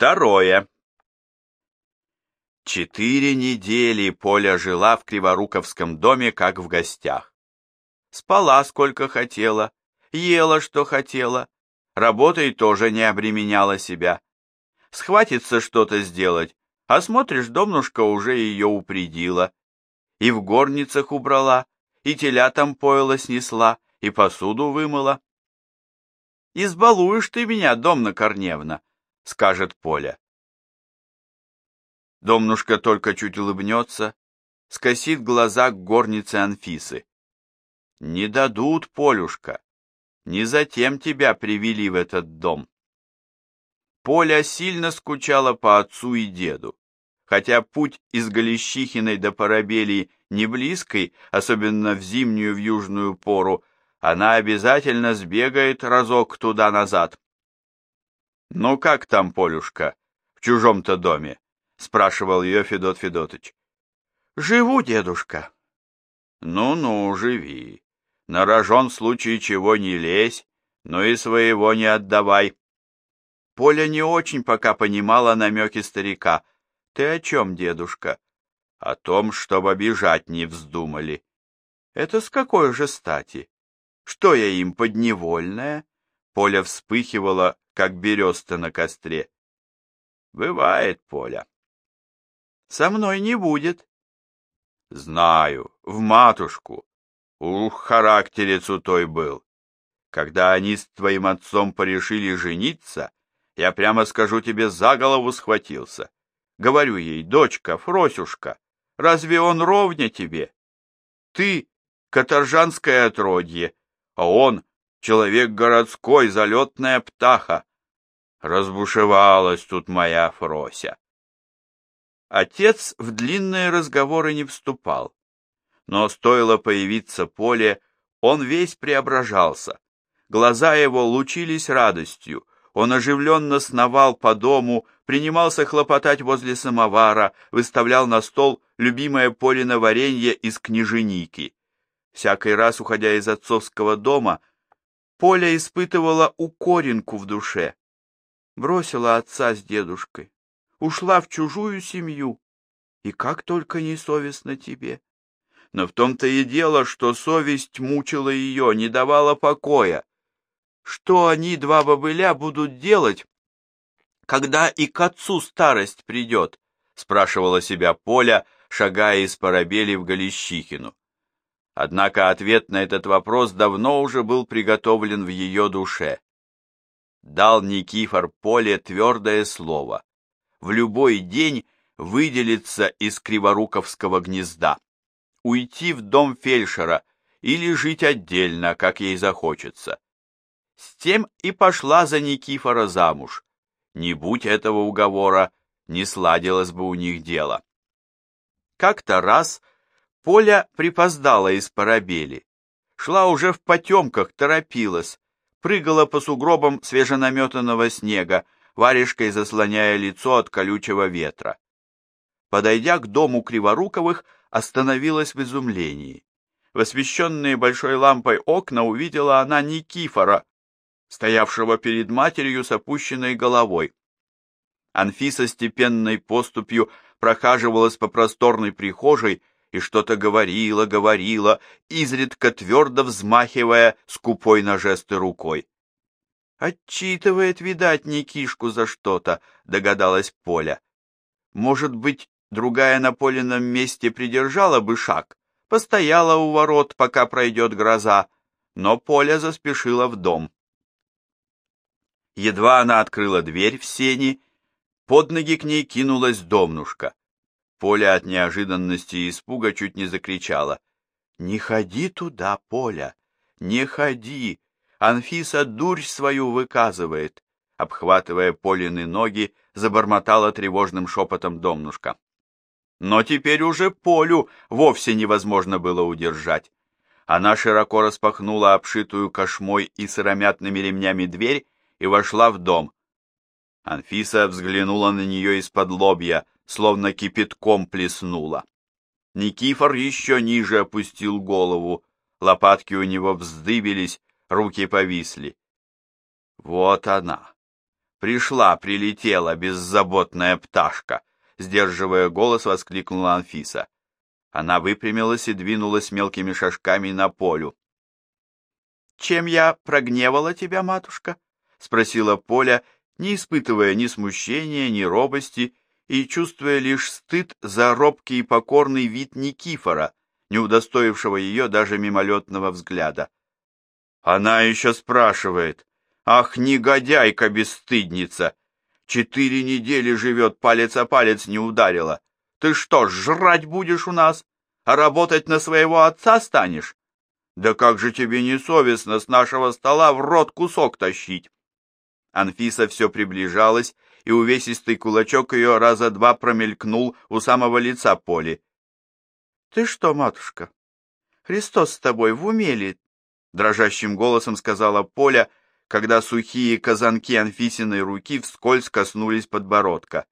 Второе. 4 недели Поля жила в Криворуковском доме, как в гостях. Спала сколько хотела, ела что хотела, работой тоже не обременяла себя. Схватится что-то сделать, а смотришь, домнушка уже ее упредила. И в горницах убрала, и телятам пойло снесла, и посуду вымыла. «Избалуешь ты меня, Домна Корневна», — скажет Поля. Домнушка только чуть улыбнется, скосит глаза к горнице Анфисы. «Не дадут, Полюшка, не затем тебя привели в этот дом». Поля сильно скучала по отцу и деду, хотя путь из Галищихиной до Парабелии не близкий, особенно в зимнюю в южную пору, она обязательно сбегает разок туда-назад. «Ну как там, Полюшка, в чужом-то доме?» — спрашивал ее Федот Федотыч. «Живу, дедушка». «Ну-ну, живи. На рожон в случае чего не лезь, но и своего не отдавай». Поля не очень пока понимала намеки старика. «Ты о чем, дедушка?» «О том, чтобы обижать не вздумали». «Это с какой же стати? Что я им, подневольная?» Поля вспыхивала, как береста на костре. «Бывает, Поля». «Со мной не будет». «Знаю, в матушку. Ух, характерец у той был. Когда они с твоим отцом порешили жениться, я прямо скажу тебе, за голову схватился. Говорю ей: дочка, Фросюшка, разве он ровня тебе? Ты — каторжанское отродье, а он — человек городской, залетная птаха. Разбушевалась тут моя Фрося». Отец в длинные разговоры не вступал, но стоило появиться Поле, он весь преображался. Глаза его лучились радостью, он оживленно сновал по дому, принимался хлопотать возле самовара, выставлял на стол любимое Полино варенье из княженики. Всякий раз, уходя из отцовского дома, Поля испытывала укоринку в душе. Бросила отца с дедушкой, ушла в чужую семью, и как только не совестно тебе. Но в том-то и дело, что совесть мучила ее, не давала покоя. Что они, два бобыля, будут делать, когда и к отцу старость придет? Спрашивала себя Поля, шагая из Парабели в Галищихину. Однако ответ на этот вопрос давно уже был приготовлен в ее душе. Дал Никифор Поле твердое слово: в любой день выделиться из Криворуковского гнезда, уйти в дом фельдшера или жить отдельно, как ей захочется. С тем и пошла за Никифора замуж. Не будь этого уговора, не сладилось бы у них дело. Как-то раз Поля припоздала из Парабели, шла уже в потемках, торопилась, прыгала по сугробам свеженаметанного снега, варежкой заслоняя лицо от колючего ветра. Подойдя к дому Криворуковых, остановилась в изумлении. В освещенные большой лампой окна увидела она Никифора, стоявшего перед матерью с опущенной головой. Анфиса степенной поступью прохаживалась по просторной прихожей и что-то говорила, изредка твердо взмахивая скупой на жесты рукой. «Отчитывает, видать, Никишку за что-то», — догадалась Поля. «Может быть, другая на Полином месте придержала бы шаг, постояла у ворот, пока пройдет гроза», но Поля заспешила в дом. Едва она открыла дверь в сени, под ноги к ней кинулась домнушка. Поля от неожиданности и испуга чуть не закричала: «Не ходи туда, Поля, не ходи! Анфиса дурь свою выказывает!» Обхватывая Полины ноги, забормотала тревожным шепотом домнушка. Но теперь уже Полю вовсе невозможно было удержать. Она широко распахнула обшитую кошмой и сыромятными ремнями дверь и вошла в дом. Анфиса взглянула на нее из-под лобья, словно кипятком плеснула. Никифор еще ниже опустил голову, лопатки у него вздыбились, руки повисли. Вот она, Прилетела беззаботная пташка!» Сдерживая голос, воскликнула Анфиса. Она выпрямилась и двинулась мелкими шажками на Полю. «Чем я прогневала тебя, матушка?» — спросила Поля, не испытывая ни смущения, ни робости, и чувствуя лишь стыд за робкий и покорный вид Никифора, не удостоившего ее даже мимолетного взгляда. Она еще спрашивает: «Ах, негодяйка-бесстыдница! 4 недели живет, палец о палец не ударила. Ты что, жрать будешь у нас? А работать на своего отца станешь? Да как же тебе не совестно с нашего стола в рот кусок тащить?» Анфиса все приближалась, и увесистый кулачок ее раза 2 промелькнул у самого лица Поли. «Ты что, матушка, Христос с тобой в уме ли?» Дрожащим голосом сказала Поля, когда сухие казанки Анфисиной руки вскользь коснулись подбородка.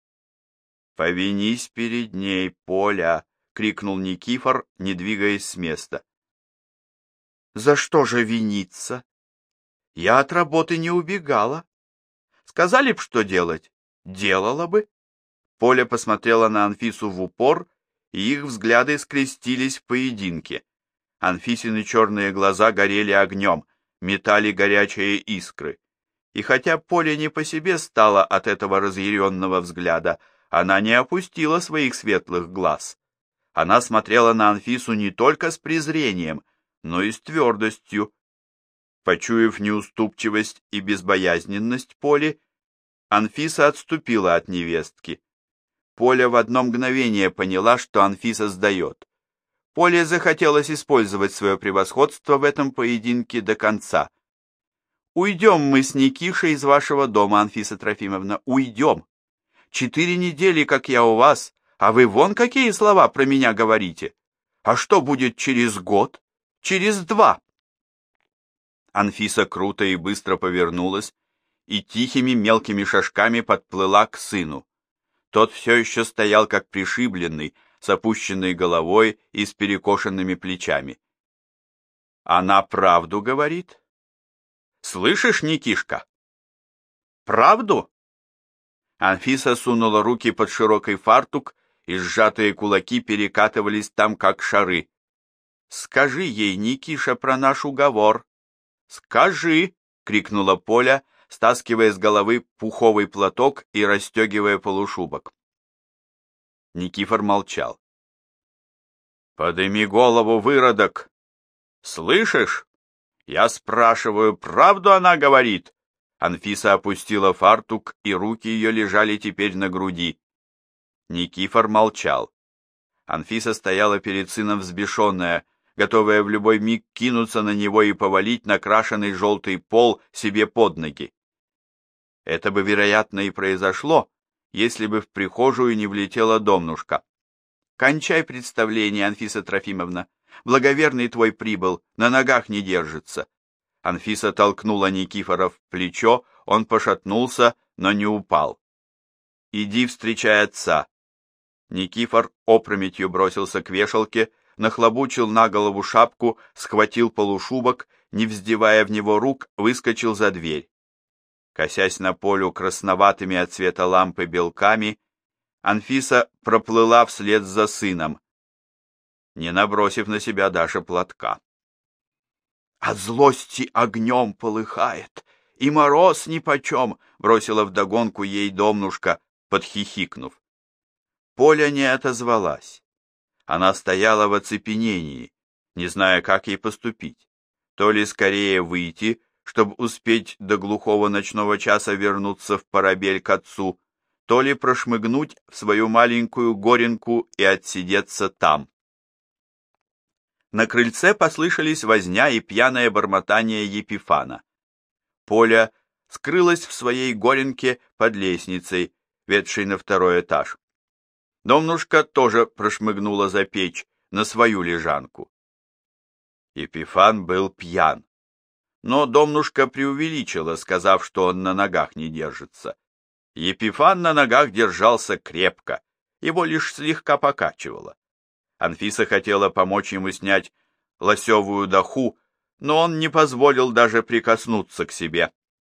«Повинись перед ней, Поля!» — крикнул Никифор, не двигаясь с места. «За что же виниться? Я от работы не убегала. Сказали б, что делать, делала бы». Поля посмотрела на Анфису в упор, и их взгляды скрестились в поединке. Анфисины черные глаза горели огнем, метали горячие искры. И хотя Поле не по себе стало от этого разъяренного взгляда, она не опустила своих светлых глаз. Она смотрела на Анфису не только с презрением, но и с твердостью. Почуяв неуступчивость и безбоязненность Поли, Анфиса отступила от невестки. Поля в одно мгновение поняла, что Анфиса сдает. Поле захотелось использовать свое превосходство в этом поединке до конца. «Уйдем мы с Никишей из вашего дома, Анфиса Трофимовна, уйдем. 4 недели, как я у вас, а вы вон какие слова про меня говорите. А что будет через год? Через 2?» Анфиса круто и быстро повернулась и тихими мелкими шажками подплыла к сыну. Тот все еще стоял как пришибленный, с опущенной головой и с перекошенными плечами. «Она правду говорит? Слышишь, Никишка? Правду?» Анфиса сунула руки под широкий фартук, и сжатые кулаки перекатывались там, как шары. «Скажи ей, Никиша, про наш уговор!» «Скажи!» — крикнула Поля, стаскивая с головы пуховый платок и расстегивая полушубок. Никифор молчал. «Подыми голову, выродок! Слышишь? Я спрашиваю, правду она говорит?» Анфиса опустила фартук, и руки ее лежали теперь на груди. Никифор молчал. Анфиса стояла перед сыном взбешенная, готовая в любой миг кинуться на него и повалить накрашенный желтый пол себе под ноги. Это бы, вероятно, и произошло, если бы в прихожую не влетела Домнушка. «Кончай представление, Анфиса Трофимовна. Благоверный твой прибыл, на ногах не держится». Анфиса толкнула Никифора в плечо, он пошатнулся, но не упал. «Иди встречай отца». Никифор опрометью бросился к вешалке, нахлобучил на голову шапку, схватил полушубок, не вздевая в него рук, выскочил за дверь. Косясь на Полю красноватыми от цвета лампы белками, Анфиса проплыла вслед за сыном, не набросив на себя даже платка. «От злости огнем полыхает, и мороз нипочем!» — бросила вдогонку ей Домнушка, подхихикнув. Поля не отозвалась. Она стояла в оцепенении, не зная, как ей поступить. То ли скорее выйти, чтобы успеть до глухого ночного часа вернуться в Парабель к отцу, то ли прошмыгнуть в свою маленькую горенку и отсидеться там. На крыльце послышались возня и пьяное бормотание Епифана. Поля скрылась в своей горенке под лестницей, ведшей на 2-й этаж. Домнушка тоже прошмыгнула за печь на свою лежанку. Епифан был пьян, но Домнушка преувеличила, сказав, что он на ногах не держится. Епифан на ногах держался крепко, его лишь слегка покачивало. Анфиса хотела помочь ему снять лосевую даху, но он не позволил даже прикоснуться к себе.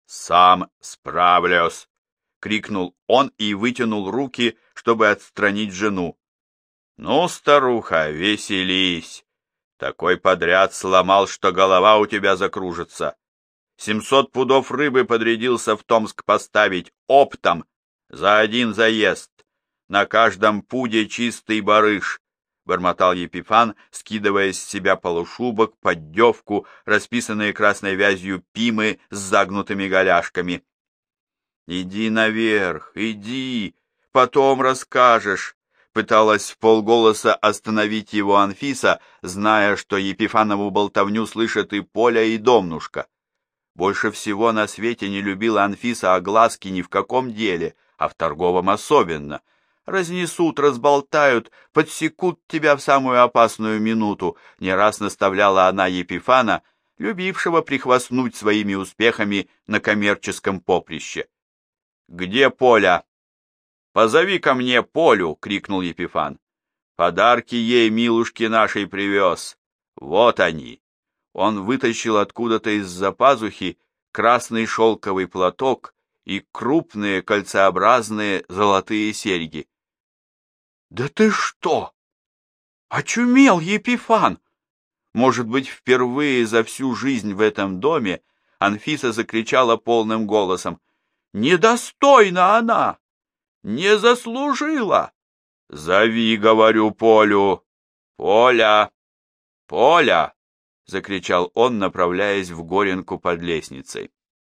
«Сам справлюсь!» — крикнул он и вытянул руки, чтобы отстранить жену. «Ну, старуха, веселись! Такой подряд сломал, что голова у тебя закружится. 700 пудов рыбы подрядился в Томск поставить оптом за один заезд. На каждом пуде чистый барыш», — бормотал Епифан, скидывая с себя полушубок, поддевку, расписанные красной вязью пимы с загнутыми голяшками. «Иди наверх, иди, потом расскажешь», — пыталась вполголоса остановить его Анфиса, зная, что Епифанову болтовню слышат и Поля, и Домнушка. Больше всего на свете не любила Анфиса огласки ни в каком деле, а в торговом особенно. Разнесут, разболтают, подсекут тебя в самую опасную минуту, не раз наставляла она Епифана, любившего прихвастнуть своими успехами на коммерческом поприще. «Где Поля?» «Позови ко мне Полю!» — крикнул Епифан. «Подарки ей, милушке нашей, привез. Вот они!» Он вытащил откуда-то из-за пазухи красный шелковый платок и крупные кольцеобразные золотые серьги. «Да ты что? Очумел, Епифан!» Может быть, впервые за всю жизнь в этом доме Анфиса закричала полным голосом: «Недостойна она! Не заслужила! Зови, говорю, Полю! Поля! Поля!» — закричал он, направляясь в Горенку под лестницей.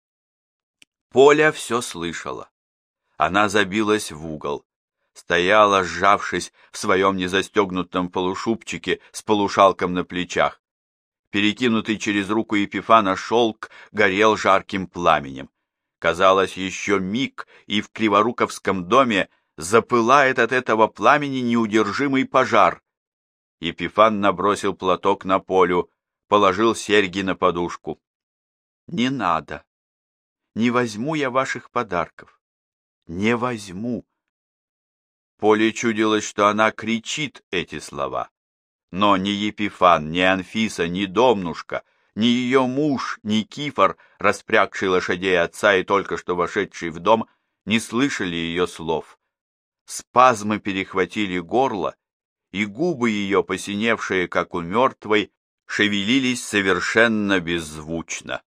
Поля все слышала. Она забилась в угол, стояла, сжавшись в своем незастегнутом полушубчике с полушалком на плечах. Перекинутый через руку Епифана шелк горел жарким пламенем. Казалось, еще миг, и в Криворуковском доме запылает от этого пламени неудержимый пожар. Епифан набросил платок на Полю, положил серьги на подушку. «Не надо. Не возьму я ваших подарков. Не возьму». Поле чудилось, что она кричит эти слова. Но ни Епифан, ни Анфиса, ни Домнушка, ни ее муж, ни Никифор, распрягший лошадей отца и только что вошедший в дом, не слышали ее слов. Спазмы перехватили горло, и губы ее, посиневшие, как у мертвой, шевелились совершенно беззвучно.